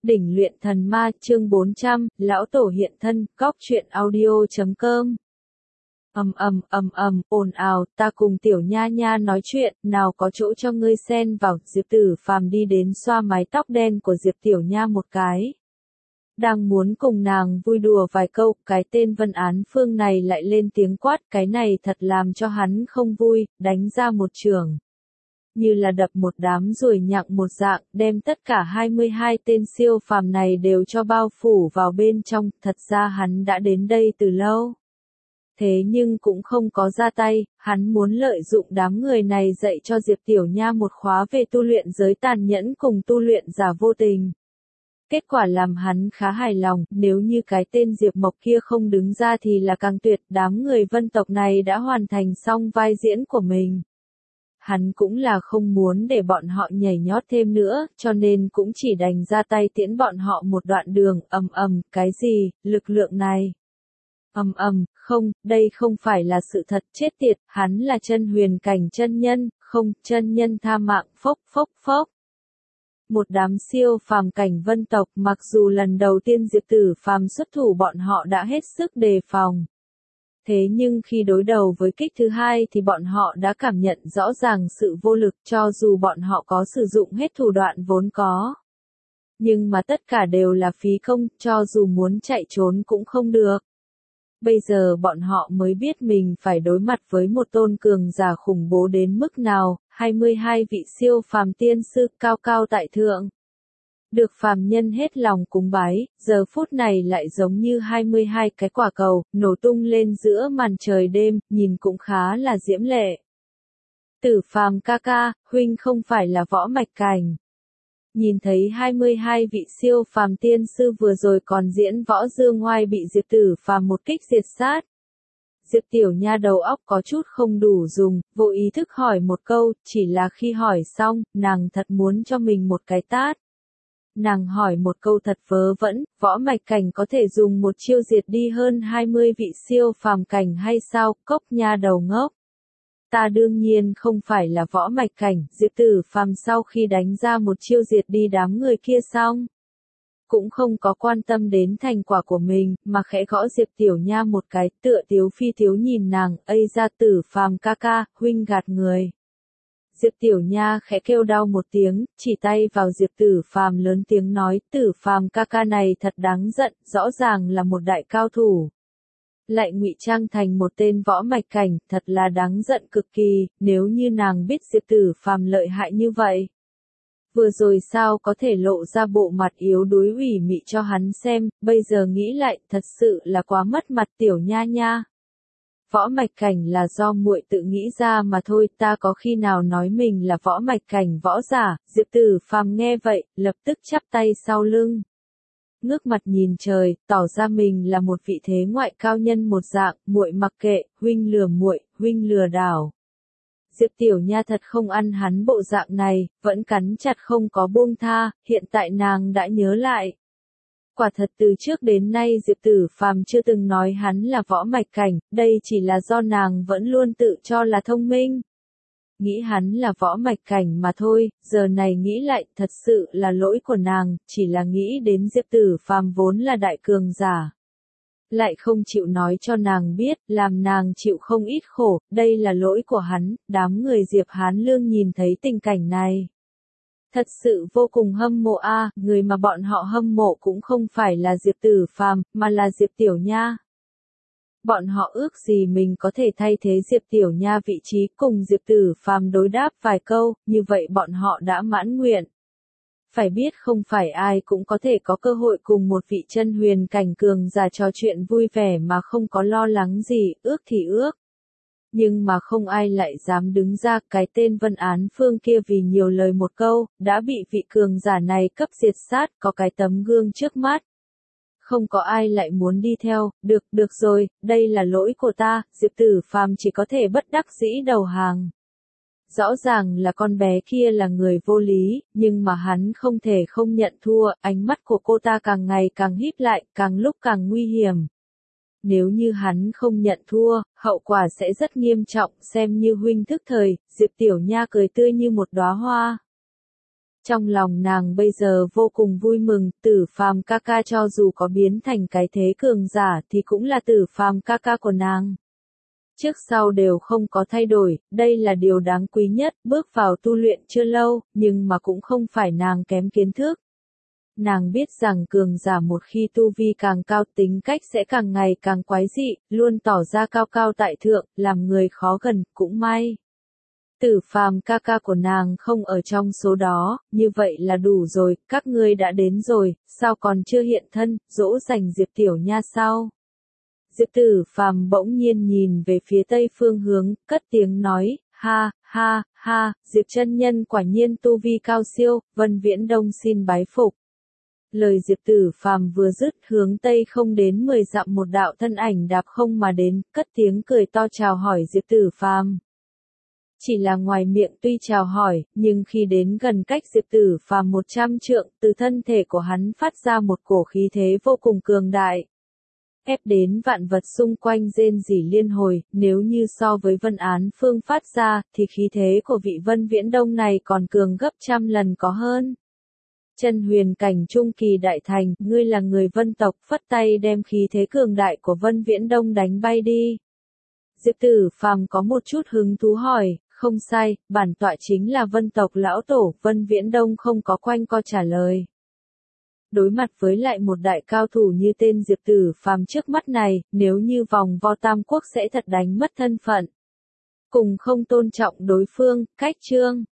Đỉnh luyện thần ma chương 400, lão tổ hiện thân, góc truyện audio.com. Ồn ào, ta cùng tiểu nha nha nói chuyện, nào có chỗ cho ngươi xen vào. Diệp Tử Phàm đi đến xoa mái tóc đen của Diệp tiểu nha một cái. Đang muốn cùng nàng vui đùa vài câu, cái tên Vân Án Phương này lại lên tiếng quát, cái này thật làm cho hắn không vui, đánh ra một chưởng. Như là đập một đám ruồi nhặng một dạng, đem tất cả 22 tên siêu phàm này đều cho bao phủ vào bên trong, thật ra hắn đã đến đây từ lâu. Thế nhưng cũng không có ra tay, hắn muốn lợi dụng đám người này dạy cho Diệp Tiểu Nha một khóa về tu luyện giới tàn nhẫn cùng tu luyện giả vô tình. Kết quả làm hắn khá hài lòng, nếu như cái tên Diệp Mộc kia không đứng ra thì là càng tuyệt, đám người Vân tộc này đã hoàn thành xong vai diễn của mình. Hắn cũng là không muốn để bọn họ nhảy nhót thêm nữa, cho nên cũng chỉ đành ra tay tiễn bọn họ một đoạn đường. Cái gì, lực lượng này? Không, đây không phải là sự thật, chết tiệt, hắn là chân huyền cảnh chân nhân, không, chân nhân tha mạng, phốc. Một đám siêu phàm cảnh Vân tộc, mặc dù lần đầu tiên Diệp Tử Phàm xuất thủ bọn họ đã hết sức đề phòng. Thế nhưng khi đối đầu với kích thứ hai thì bọn họ đã cảm nhận rõ ràng sự vô lực, cho dù bọn họ có sử dụng hết thủ đoạn vốn có. Nhưng mà tất cả đều là phí công, cho dù muốn chạy trốn cũng không được. Bây giờ bọn họ mới biết mình phải đối mặt với một tôn cường giả khủng bố đến mức nào, 22 vị siêu phàm tiên sư cao cao tại thượng. Được phàm nhân hết lòng cúng bái, giờ phút này lại giống như 22 cái quả cầu, nổ tung lên giữa màn trời đêm, nhìn cũng khá là diễm lệ. Tử Phàm ca ca, huynh không phải là Võ Mạch Cảnh. Nhìn thấy 22 vị siêu phàm tiên sư vừa rồi còn diễn võ dương ngoai bị Diệp Tử Phàm một kích diệt sát. Diệp Tiểu Nha đầu óc có chút không đủ dùng, vô ý thức hỏi một câu, chỉ là khi hỏi xong, nàng thật muốn cho mình một cái tát. Nàng hỏi một câu thật vớ vẩn, Võ Mạch Cảnh có thể dùng một chiêu diệt đi hơn 20 vị siêu phàm cảnh hay sao, cốc nha đầu ngốc. Ta đương nhiên không phải là Võ Mạch Cảnh, Diệp Tử Phàm sau khi đánh ra một chiêu diệt đi đám người kia xong. Cũng không có quan tâm đến thành quả của mình, mà khẽ gõ Diệp Tiểu Nha một cái, tựa tiếu phi tiếu nhìn nàng, ây ra Tử Phàm ca ca, huynh gạt người. Diệp Tiểu Nha khẽ kêu đau một tiếng, chỉ tay vào Diệp Tử Phàm lớn tiếng nói, Tử Phàm ca ca này thật đáng giận, rõ ràng là một đại cao thủ. Lại ngụy trang thành một tên Võ Mạch Cảnh, thật là đáng giận cực kỳ, nếu như nàng biết Diệp Tử Phàm lợi hại như vậy. Vừa rồi sao có thể lộ ra bộ mặt yếu đuối ủy mị cho hắn xem, bây giờ nghĩ lại, thật sự là quá mất mặt Tiểu Nha nha. Võ Mạch Cảnh là do muội tự nghĩ ra mà thôi, ta có khi nào nói mình là Võ Mạch Cảnh võ giả. Diệp Tử Phàm nghe vậy, lập tức chắp tay sau lưng. Ngước mặt nhìn trời, tỏ ra mình là một vị thế ngoại cao nhân một dạng, muội mặc kệ, huynh lừa muội, huynh lừa đảo. Diệp Tiểu Nha thật không ăn hắn bộ dạng này, vẫn cắn chặt không có buông tha, hiện tại nàng đã nhớ lại. Quả thật từ trước đến nay Diệp Tử Phàm chưa từng nói hắn là Võ Mạch Cảnh, đây chỉ là do nàng vẫn luôn tự cho là thông minh. Nghĩ hắn là Võ Mạch Cảnh mà thôi, giờ này nghĩ lại, thật sự là lỗi của nàng, chỉ là nghĩ đến Diệp Tử Phàm vốn là đại cường giả. Lại không chịu nói cho nàng biết, làm nàng chịu không ít khổ, đây là lỗi của hắn. Đám người Diệp Hán Lương nhìn thấy tình cảnh này. Thật sự vô cùng hâm mộ người mà bọn họ hâm mộ cũng không phải là Diệp Tử Phàm, mà là Diệp Tiểu Nha. Bọn họ ước gì mình có thể thay thế Diệp Tiểu Nha vị trí cùng Diệp Tử Phàm đối đáp vài câu, như vậy bọn họ đã mãn nguyện. Phải biết không phải ai cũng có thể có cơ hội cùng một vị chân huyền cảnh cường giả trò chuyện vui vẻ mà không có lo lắng gì, ước thì ước. Nhưng mà không ai lại dám đứng ra, cái tên Vân Án Phương kia vì nhiều lời một câu, đã bị vị cường giả này cấp diệt sát, có cái tấm gương trước mắt. Không có ai lại muốn đi theo, được rồi, đây là lỗi của ta, Diệp Tử Phàm chỉ có thể bất đắc dĩ đầu hàng. Rõ ràng là con bé kia là người vô lý, nhưng mà hắn không thể không nhận thua, ánh mắt của cô ta càng ngày càng híp lại, càng lúc càng nguy hiểm. Nếu như hắn không nhận thua, hậu quả sẽ rất nghiêm trọng, xem như huynh thức thời. Diệp Tiểu Nha cười tươi như một đóa hoa. Trong lòng nàng bây giờ vô cùng vui mừng, Tử Phàm ca ca cho dù có biến thành cái thế cường giả thì cũng là Tử Phàm ca ca của nàng. Trước sau đều không có thay đổi, đây là điều đáng quý nhất, bước vào tu luyện chưa lâu, nhưng mà cũng không phải nàng kém kiến thức. Nàng biết rằng cường giả một khi tu vi càng cao tính cách sẽ càng ngày càng quái dị, luôn tỏ ra cao cao tại thượng, làm người khó gần, cũng may. Tử Phàm ca ca của nàng không ở trong số đó, như vậy là đủ rồi, các ngươi đã đến rồi, sao còn chưa hiện thân, dỗ dành Diệp Tiểu Nha sao? Diệp Tử Phàm bỗng nhiên nhìn về phía tây phương hướng, cất tiếng nói, ha, ha, ha, Diệp chân nhân quả nhiên tu vi cao siêu, Vân Viễn Đông xin bái phục. Lời Diệp Tử Phàm vừa dứt hướng tây không đến 10 dặm một đạo thân ảnh đạp không mà đến, cất tiếng cười to chào hỏi Diệp Tử Phàm. Chỉ là ngoài miệng tuy chào hỏi, nhưng khi đến gần cách Diệp Tử Phàm 100 trượng, từ thân thể của hắn phát ra một cổ khí thế vô cùng cường đại. Ép đến vạn vật xung quanh rên rỉ liên hồi, nếu như so với Vân Án Phương phát ra, thì khí thế của vị Vân Viễn Đông này còn cường gấp trăm lần có hơn. Chân huyền cảnh trung kỳ đại thành, ngươi là người Vân tộc, phất tay đem khí thế cường đại của Vân Viễn Đông đánh bay đi. Diệp Tử Phàm có một chút hứng thú hỏi, không sai, bản tọa chính là Vân tộc lão tổ, Vân Viễn Đông không có quanh co trả lời. Đối mặt với lại một đại cao thủ như tên Diệp Tử Phàm trước mắt này, nếu như vòng vo tam quốc sẽ thật đánh mất thân phận. Cùng không tôn trọng đối phương, cách chương.